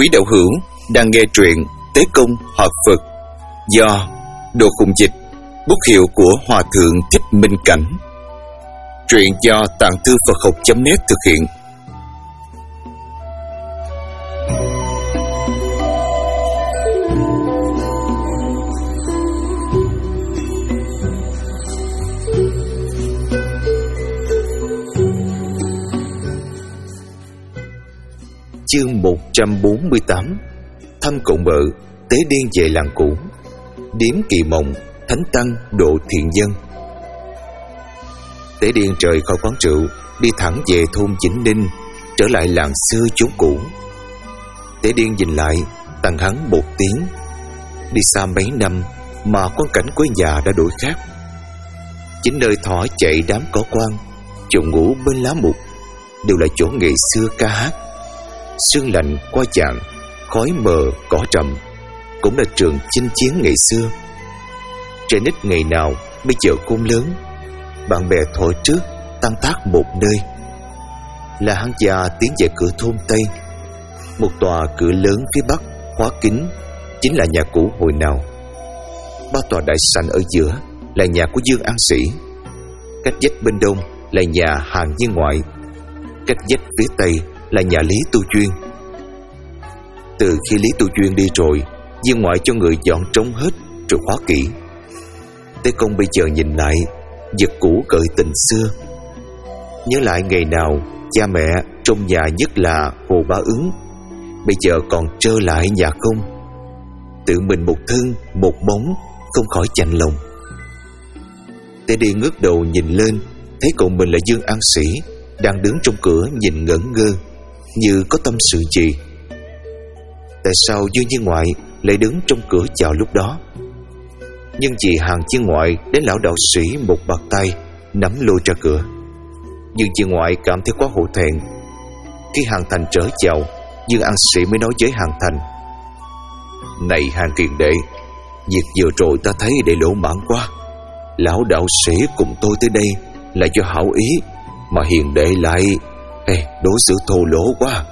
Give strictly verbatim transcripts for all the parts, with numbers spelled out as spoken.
Quý đạo hữu đang nghe truyện Tế Công Hợp Phật do Đồ Khùng Dịch, bút hiệu của Hòa Thượng Thích Minh Cảnh. Truyện do Tạng Thư Phật Học chấm net thực hiện. Chương một trăm bốn mươi tám. Thăm cậu mợ, tế điên về làng cũ. Điếm Kỳ Mộng, thánh tăng độ thiện dân. Tế điên trời khỏi quán rượu, đi thẳng về thôn Vĩnh Ninh, trở lại làng xưa chốn cũ. Tế điên nhìn lại, tặng hắn một tiếng. Đi xa mấy năm mà quan cảnh quê nhà đã đổi khác. Chính nơi thỏ chạy đám cỏ quan, chồn ngủ bên lá mục, đều là chỗ ngày xưa ca hát. Sương lạnh qua chạng, khói mờ cỏ trầm, cũng là trường chinh chiến ngày xưa. Trẻ nít ngày nào bây giờ khôn lớn, bạn bè thổi trước tan tác một nơi. Là hắn già tiến về cửa thôn Tây, một tòa cửa lớn phía bắc khóa kín, chính là nhà cũ hồi nào. Ba tòa đại sảnh ở giữa là nhà của Dương An Sĩ, cách vách bên đông là nhà Hàng Viên Ngoại, cách vách phía tây là nhà Lý Tu Chuyên. Từ khi Lý Tu Chuyên đi rồi, Viên Ngoại cho người dọn trống hết rồi khóa kỹ. Tế Công bây giờ nhìn lại, vật cũ gợi tình xưa. Nhớ lại ngày nào cha mẹ trong nhà, nhất là Hồ Bá Ứng, bây giờ còn trơ lại nhà không. Tự mình một thân một bóng, không khỏi chạnh lòng. Tế đi ngước đầu nhìn lên, thấy cậu mình là Dương An Sĩ đang đứng trong cửa nhìn ngẩn ngơ, như có tâm sự gì. Tại sao Dương Viên Ngoại lại đứng trong cửa chào lúc đó? Nhưng vì Hàng Viên Ngoại đến lão đạo sĩ một bạt tay nắm lôi ra cửa. Dương Viên Ngoại cảm thấy quá hổ thẹn. Khi Hàng Thành trở chào, Dương An Sĩ mới nói với Hàng Thành: "Này Hàng Kiền đệ, việc vừa rồi ta thấy để lỗ mãn quá. Lão đạo sĩ cùng tôi tới đây là do hảo ý, mà hiền đệ lại ê, đối xử thô lỗ quá.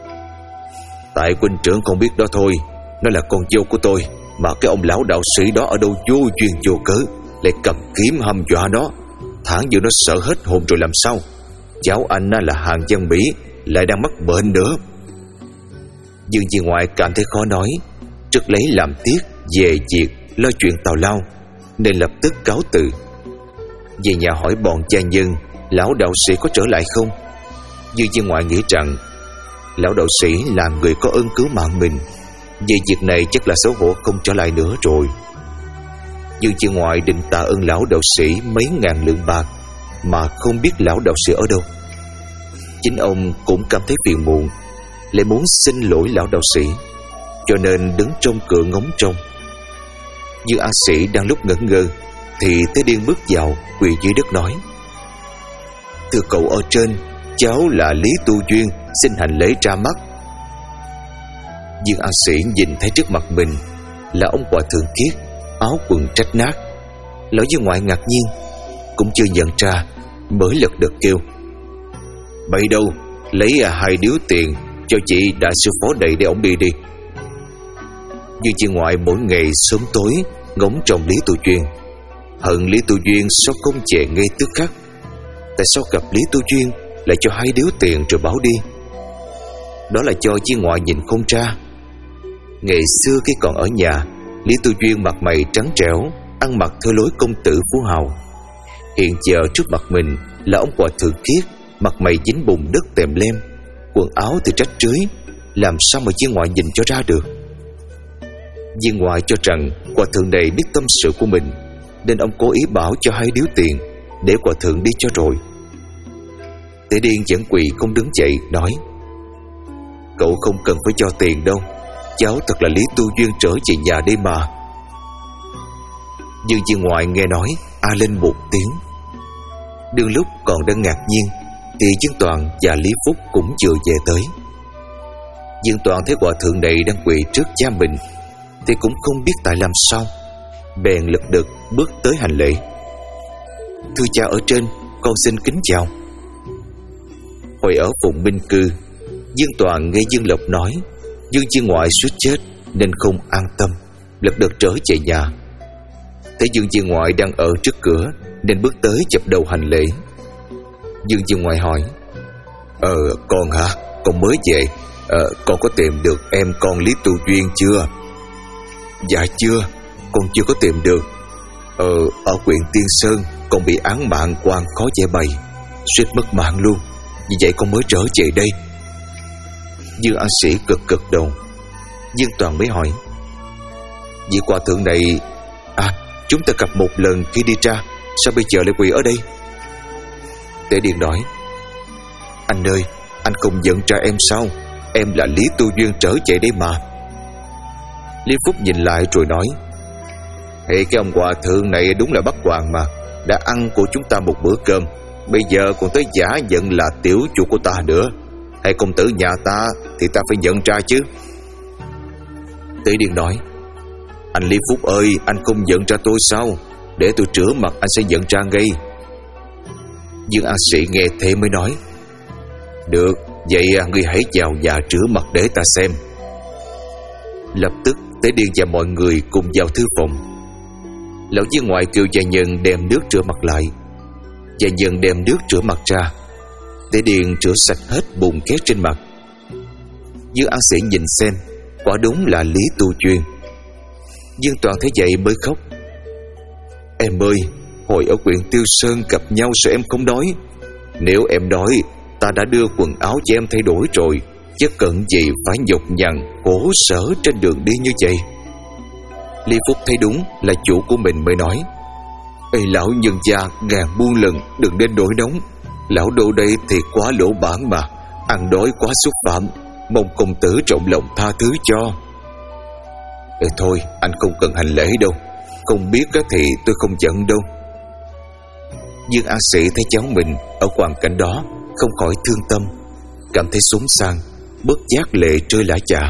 Tại huynh trưởng không biết đó thôi, nó là con dâu của tôi, mà cái ông lão đạo sĩ đó ở đâu vô duyên vô cớ lại cầm kiếm hăm dọa nó. Thẳng như nó sợ hết hồn rồi làm sao. Cháu anh là Hàng Văn Mỹ, lại đang mắc bệnh nữa." Dương Viên Ngoại cảm thấy khó nói, trước lấy làm tiếc về việc lo chuyện tào lao, nên lập tức cáo từ. Về nhà hỏi bọn cha nhân lão đạo sĩ có trở lại không. Dương Viên Ngoại nghĩ rằng lão đạo sĩ là người có ơn cứu mạng mình, về việc này chắc là xấu hổ không trở lại nữa rồi. Dương Viên Ngoại định tạ ơn lão đạo sĩ mấy ngàn lượng bạc, mà không biết lão đạo sĩ ở đâu. Chính ông cũng cảm thấy phiền muộn, lại muốn xin lỗi lão đạo sĩ, cho nên đứng trong cửa ngóng trông. Dương An Sĩ đang lúc ngẩn ngơ thì Tế Điên bước vào, quỳ dưới đất nói: "Thưa cậu ở trên, cháu là Lý Tu Duyên, xin hành lễ ra mắt." Dương An Sĩ nhìn thấy trước mặt mình là ông Hòa Thượng Kiết, áo quần rách nát. Lão Dương Ngoại ngạc nhiên, cũng chưa nhận ra, mới lật đật kêu: "Bậy đâu, lấy hai điếu tiền cho chị đại sư phó đầy để ổng đi đi." Dương Viên Ngoại mỗi ngày sớm tối ngóng trông Lý Tu Duyên, hận Lý Tu Duyên sao không về ngay tức khắc. Tại sao gặp Lý Tu Duyên lại cho hai điếu tiền rồi bảo đi? Đó là cho Viên Ngoại nhìn không ra. Ngày xưa khi còn ở nhà, Lý Tu Duyên mặt mày trắng trẻo, ăn mặc theo lối công tử phú hào. Hiện giờ trước mặt mình là ông Hòa Thượng Kiết, mặt mày dính bùn đất tèm lem, quần áo thì rách rưới, làm sao mà Viên Ngoại nhìn cho ra được? Viên Ngoại cho rằng Hòa Thượng này biết tâm sự của mình, nên ông cố ý bảo cho hai điếu tiền để Hòa Thượng đi cho rồi. Tế Điên vẫn quỳ không đứng dậy, nói: "Cậu không cần phải cho tiền đâu, cháu thật là Lý Tu Duyên trở về nhà đi mà." Dương Viên Ngoại nghe nói a lên một tiếng. Đương lúc còn đang ngạc nhiên thì Dương Toàn và Lý Phúc cũng vừa về tới. Dương Toàn thấy Hòa Thượng này đang quỳ trước cha mình thì cũng không biết tại làm sao, bèn lật đật bước tới hành lễ: "Thưa cha ở trên, con xin kính chào." Hồi ở vùng Minh Cư, Dương Toàn nghe Dương Lộc nói Dương Viên Ngoại suýt chết nên không an tâm, lật đật trở về nhà. Thấy Dương Viên Ngoại đang ở trước cửa nên bước tới chập đầu hành lễ. Dương Viên Ngoại hỏi: Ờ con hả? Con mới về. Ờ con có tìm được em con Lý Tu Duyên chưa? Dạ chưa, con chưa có tìm được. Ờ ở huyện Tiên Sơn con bị án mạng quan khó giải bày, suýt mất mạng luôn. Vì vậy con mới trở về đây. Dương An Sĩ cực cực đầu. Dương Toàn mới hỏi: Vị hòa thượng này, à chúng ta gặp một lần khi đi ra, sao bây giờ lại quỳ ở đây? Tế Điền nói: Anh ơi, anh không giận ra em sao? Em là Lý Tu Duyên trở về đây mà. Lý Phúc nhìn lại rồi nói: Hey, cái ông hòa thượng này đúng là bắt hoàng mà. Đã ăn của chúng ta một bữa cơm, bây giờ còn tới giả giận là tiểu chủ của ta nữa. Hay công tử nhà ta thì ta phải nhận ra chứ. Tế Điền nói: Anh Lý Phúc ơi, anh không nhận ra tôi sao? Để tôi rửa mặt anh sẽ nhận ra ngay. Dương An Sĩ nghe thế mới nói: Được, vậy ngươi hãy vào nhà rửa mặt để ta xem. Lập tức Tế Điền và mọi người cùng vào thư phòng. Lão Viên Ngoại kêu gia nhân đem nước rửa mặt lại. Gia nhân đem nước rửa mặt ra. Tế Điền rửa sạch hết bùn két trên mặt. Dương An Sĩ nhìn xem, quả đúng là Lý Tu Duyên. Dương Toàn thấy vậy mới khóc: Em ơi, hồi ở huyện Tiêu Sơn gặp nhau sao em không nói? Nếu em nói, ta đã đưa quần áo cho em thay đổi rồi, chứ cần gì phải nhọc nhằn khổ sở trên đường đi như vậy. Lý Phúc thấy đúng là chủ của mình mới nói: Ê lão nhân gia, ngàn muôn lần đừng nên nổi nóng. Lão đô đây thì quá lỗ bản mà, ăn đói quá xúc phạm, mong công tử rộng lòng tha thứ cho. Ê thôi, anh không cần hành lễ đâu, không biết thì tôi không giận đâu. Dương An Sĩ thấy cháu mình ở hoàn cảnh đó không khỏi thương tâm, cảm thấy xốn sang, bất giác lệ rơi lã chả.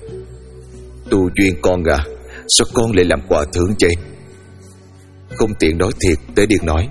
Tu Duyên con à, sao con lại làm hòa thượng vậy? Không tiện nói thiệt, Tế Điền nói: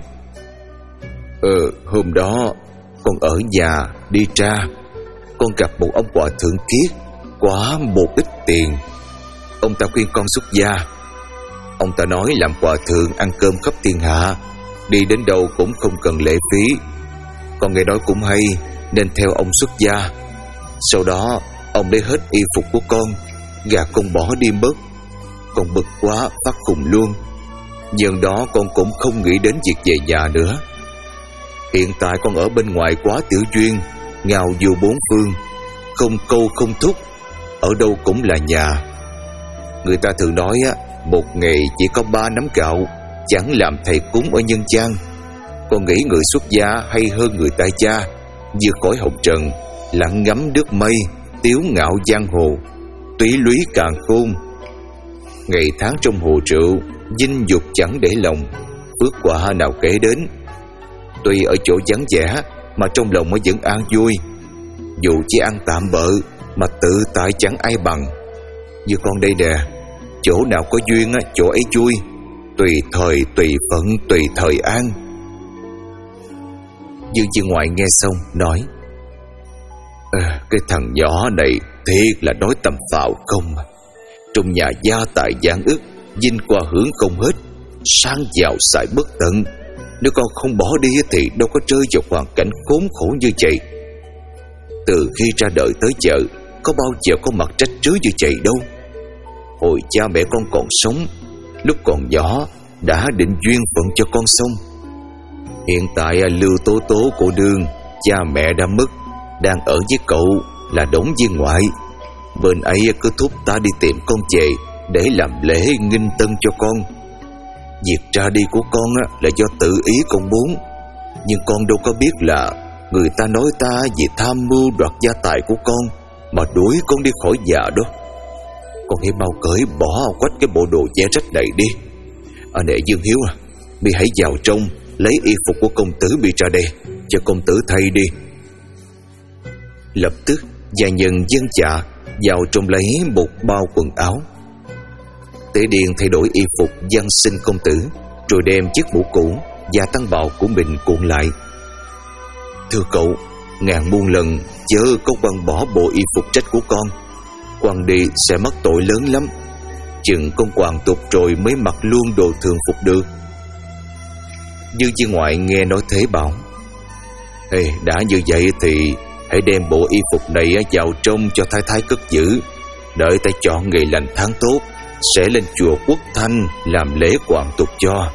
Ờ, hôm đó con ở nhà đi ra, con gặp một ông hòa thượng kiết, quá một ít tiền. Ông ta khuyên con xuất gia. Ông ta nói làm hòa thượng ăn cơm khắp thiên hạ, đi đến đâu cũng không cần lệ phí. Con nghe nói cũng hay nên theo ông xuất gia. Sau đó ông lấy hết y phục của con, gạt con bỏ đi mất. Con bực quá phát khùng luôn. Giờ đó con cũng không nghĩ đến việc về nhà nữa. Hiện tại con ở bên ngoài quá tiểu duyên, ngào du bốn phương, không câu không thúc, ở đâu cũng là nhà. Người ta thường nói á, một ngày chỉ có ba nắm gạo, chẳng làm thầy cúng ở nhân gian. Con nghĩ người xuất gia hay hơn người tại gia, vượt khỏi hồng trần, lặng ngắm nước mây, tiếu ngạo giang hồ, túy lúy càn khôn. Ngày tháng trong hồ rượu, dinh dục chẳng để lòng, phước quả nào kể đến. Tuy ở chỗ vắng vẻ mà trong lòng mới vẫn an vui. Dù chỉ ăn tạm bợ mà tự tại chẳng ai bằng. Như con đây nè, chỗ nào có duyên chỗ ấy vui, tùy thời tùy phận tùy thời an. Dương Viên Ngoại nghe xong nói: à, Cái thằng nhỏ này thiệt là nói tầm phào không. Trong nhà gia tài vạn ức, vinh qua hưởng không hết, sang giàu xài bất tận. Nếu con không bỏ đi thì đâu có rơi vào hoàn cảnh khốn khổ như vậy. Từ khi ra đời tới giờ, có bao giờ có mặt trách trứ như vậy đâu. Hồi cha mẹ con còn sống, lúc còn nhỏ đã định duyên phận cho con xong. Hiện tại Lưu Tố Tố cô đương, cha mẹ đã mất, đang ở với cậu là Đổng Viên Ngoại. Bên ấy cứ thúc ta đi tìm con về để làm lễ nghinh tân cho con. Việc ra đi của con là do tự ý con muốn, nhưng con đâu có biết là người ta nói ta vì tham mưu đoạt gia tài của con mà đuổi con đi khỏi nhà đó. Con hãy mau cởi bỏ quách cái bộ đồ che rách này đi. À nè Dương Hiếu à, mi hãy vào trong lấy y phục của công tử mi ra đây, cho công tử thay đi. Lập tức gia nhân dân dạ vào trong lấy một bao quần áo. Tế Điền thay đổi y phục văn sinh công tử, rồi đem chiếc mũ cũ và tăng bào của mình cuộn lại. Thưa cậu, ngàn muôn lần chớ có quăng bỏ bộ y phục trách của con. quăng đi sẽ mất tội lớn lắm. Chừng con hoàng tục rồi mới mặc luôn đồ thường phục được. Dương Viên Ngoại nghe nói thế bảo: Ê, đã như vậy thì hãy đem bộ y phục này vào trong cho thái thái cất giữ. Đợi ta chọn ngày lành tháng tốt, sẽ lên chùa Quốc Thanh làm lễ hoàng tục cho.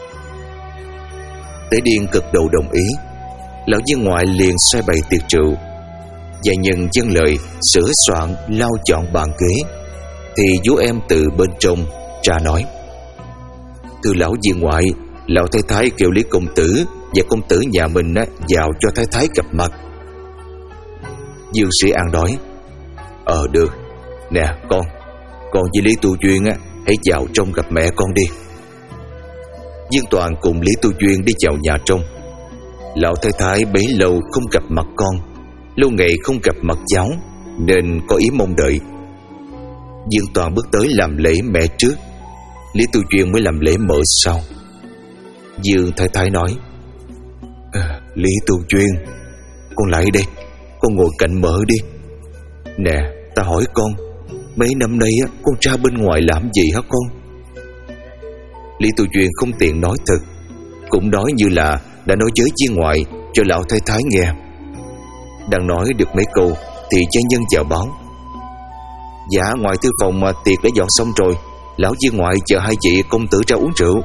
Tế Điên cực đầu đồng ý. Lão Viên Ngoại liền sai bày tiệc rượu. Gia nhân dâng lời sửa soạn lau chọn bàn ghế, thì vú em từ bên trong ra nói: Thưa lão Viên Ngoại, lão thái thái kêu Lý công tử và công tử nhà mình vào cho thái thái gặp mặt. Dương Sĩ An nói: Ờ được. Nè con, con với Lý Tu Duyên á, hãy vào trong gặp mẹ con đi. Dương Toàn cùng Lý Tu Duyên đi vào nhà trong. Lão thái thái bấy lâu không gặp mặt con, lâu ngày không gặp mặt cháu, nên có ý mong đợi. Dương Toàn bước tới làm lễ mẹ trước, Lý Tu Duyên mới làm lễ mợ sau. Dương thái thái nói: à, Lý Tu Duyên, con lại đây, con ngồi cạnh mợ đi. Nè, ta hỏi con, mấy năm nay á, con ra bên ngoài làm gì hả con? Lý Tu Duyên không tiện nói thật, cũng nói như là đã nói với Viên Ngoại cho lão thái thái nghe. Đang nói được mấy câu thì gia nhân vào báo: Dạ, ngoài thư phòng mà tiệc đã dọn xong rồi, lão Viên Ngoại chờ hai vị công tử ra uống rượu.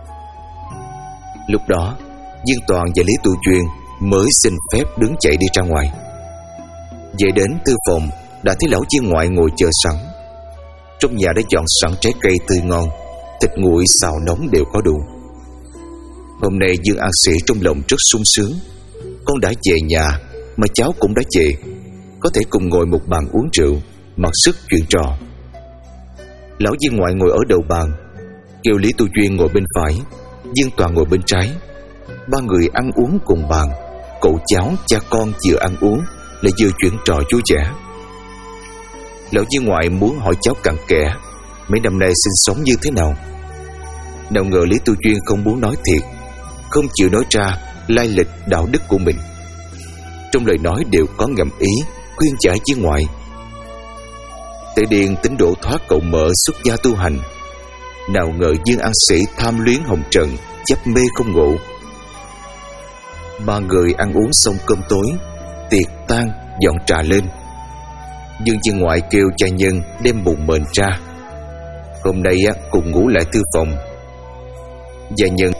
Lúc đó Dương Toàn và Lý Tu Duyên mới xin phép đứng chạy đi ra ngoài. Về đến thư phòng đã thấy lão Viên Ngoại ngồi chờ sẵn. Trong nhà đã dọn sẵn trái cây tươi ngon, thịt nguội xào nóng đều có đủ. Hôm nay Dương An Sĩ trong lòng rất sung sướng. Con đã về nhà mà cháu cũng đã về, có thể cùng ngồi một bàn uống rượu, mặc sức chuyện trò. Lão Viên Ngoại ngồi ở đầu bàn, kêu Lý Tu Duyên ngồi bên phải, Dương Toàn ngồi bên trái. Ba người ăn uống cùng bàn, cậu cháu cha con vừa ăn uống lại vừa chuyện trò vui vẻ. Lão Viên Ngoại muốn hỏi cháu cặn kẽ mấy năm nay sinh sống như thế nào. Nào ngờ Lý Tu Duyên không muốn nói thiệt, không chịu nói ra lai lịch đạo đức của mình. Trong lời nói đều có ngầm ý khuyên giải Viên Ngoại. Tế Điền tính độ thoát cậu mợ xuất gia tu hành. Nào ngờ Dương An Sĩ tham luyến hồng trần, chấp mê không ngộ. Ba người ăn uống xong cơm tối, tiệc tan dọn trà lên. Dương Viên Ngoại kêu cha nhân đem bụng mền ra. Hôm nay á, cùng ngủ lại thư phòng. Gia nhân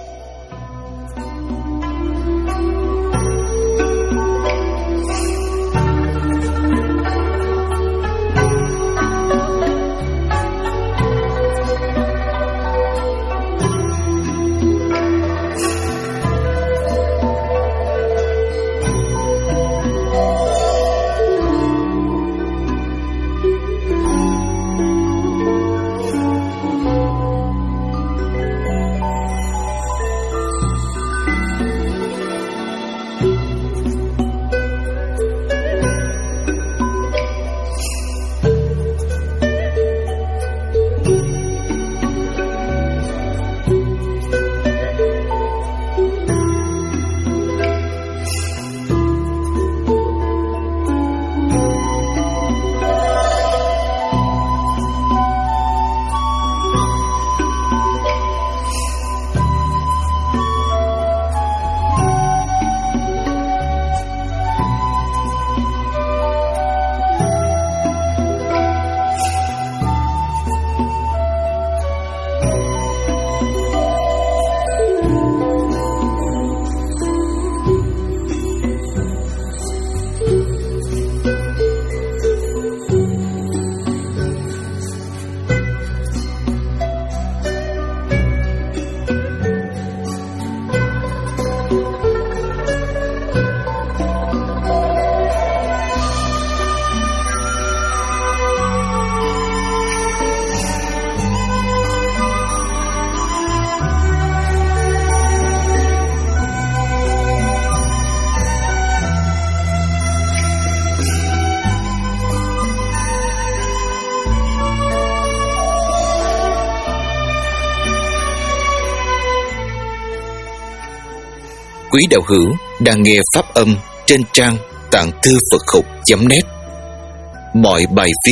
Quý đạo hữu đang nghe pháp âm trên trang tạng thư Phật học chấm net. Mọi bài viết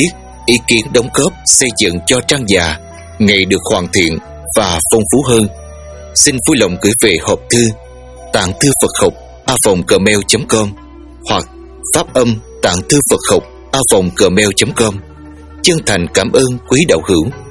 ý kiến đóng góp xây dựng cho trang già ngày được hoàn thiện và phong phú hơn, xin vui lòng gửi về hộp thư tạng thư Phật học a vòng gmail chấm com hoặc phát âm tạng thư Phật học a vòng gmail chấm com. Chân thành cảm ơn quý đạo hữu.